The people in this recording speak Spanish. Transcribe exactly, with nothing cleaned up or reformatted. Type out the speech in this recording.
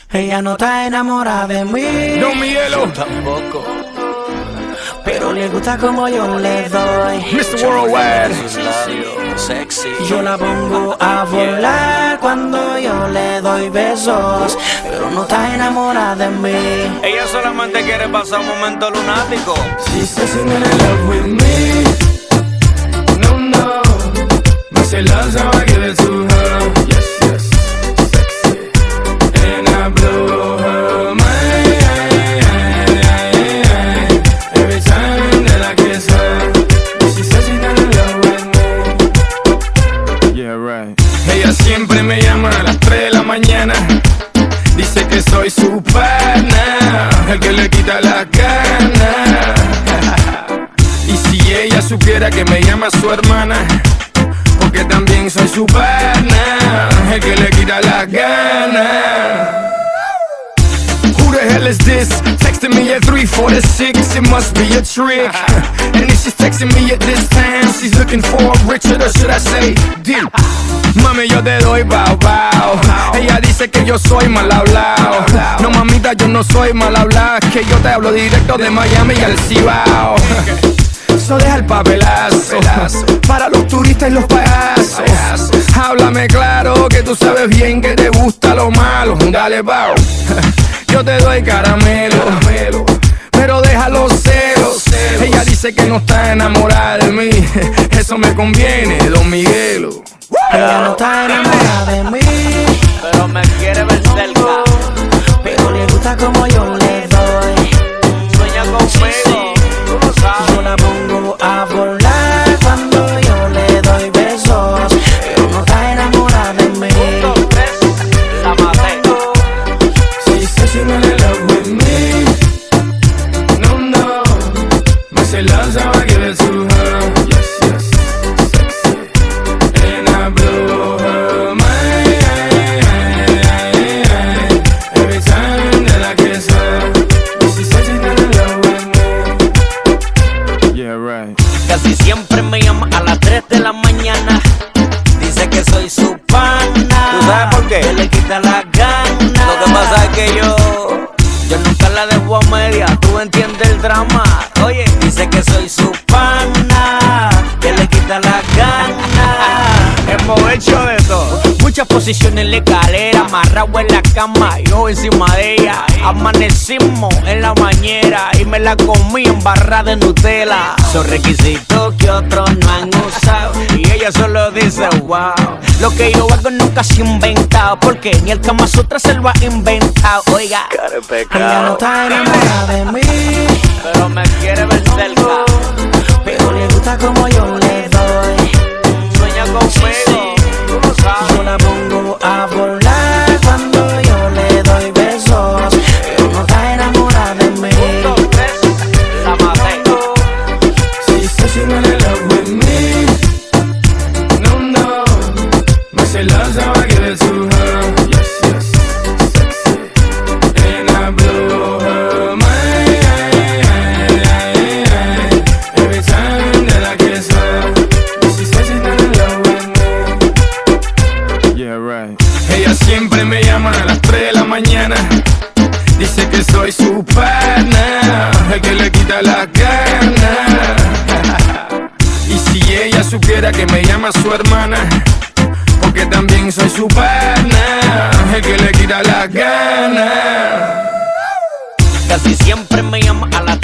Ella no está enamorada de mí. No, Miguelo. Tampoco. Pero le gusta como yo le doy. mister Worldwide. Sus labios sexy. Yo la pongo a volar cuando yo le doy besos. Pero no está enamorada de mí. Ella solamente quiere pasar un momento lunático. She says she's in love with me. No, no. Me say love's how I give it to her. Yes, yes. Sexy. And I blow her mind. Every time that I kiss her. She says she's in love with me. Yeah, right. Ella siempre me llama a las tres de la mañana. Dice que soy su pana, el que le quita las ganas. Y si ella supiera que me llama su hermana, porque también soy su pana, el que le quita las ganas. Who the hell is this? Texting me at three forty-six, it must be a trick. And if she's texting me at this time, she's looking for a Richard, or should I say, deal. Mami, yo te doy bao bao. Ella dice que yo soy mal hablado. No, mamita, yo no soy mal hablado. Que yo te hablo directo de Miami y al Cibao. Eso deja el papelazo para los turistas y los payasos. Háblame claro que tú sabes bien que te gusta lo malo. Dale, bao. Yo te doy caramelo, pero deja los celos. Ella dice que no está enamorada de mí. Eso me conviene, Don Miguelo. Ella no está enamorada de mí. Pero me quiere ver cerca. Pero le gusta como yo le doy. Sueña conmigo, tú lo sabes. Yo la pongo a volar cuando yo le doy besos. Pero no está enamorada de mí. Dos, tres, la maté. She says she's in love with me. No, no. Me say love's how I give it to her. Yes, yes. Sexy. And I blow her mind. Every time that I kiss her. She says she's in love with me. Yeah, right. Casi siempre me llama a las tres de la mañana. Dice que soy su pana. ¿Tú sabes por qué? Que le quita las ganas. Lo que pasa es que yo, yo nunca la dejo a media. Tú entiendes el drama. Oye, dice que soy su pana. Que le quita las ganas. Hemos hecho de todo. Muchas posiciones en la escalera, amarrado en la cama, yo encima de ella. Amanecimos en la bañera y me la comí en barra de Nutella. Son requisitos que otros no han usado y ella solo dice wow. Lo que yo hago nunca se ha inventado, porque ni el Kama Sutra se lo ha inventado. Oiga, Ella no está enamorada de mí. pero me quiere ver cerca. Pero le gusta como yo le doy. Sueña conmigo, tú lo sabes. Yo la pongo a volar cuando yo le doy besos. Pero no está enamorada de mí. Dos, tres, la maté. She says she's in love with me. No, no. Me say love's how I give it to her. Yes, yes. Sexy. And I blow her mind. Every time that I kiss her. She says she's in love with me. Yeah, right. Ella siempre me llama a las tres de la mañana. Dice que soy su pana, el que le quita las ganas. Y si ella supiera que me llama su hermana, porque también soy su pana, el que le quita las ganas. Casi siempre me llama a las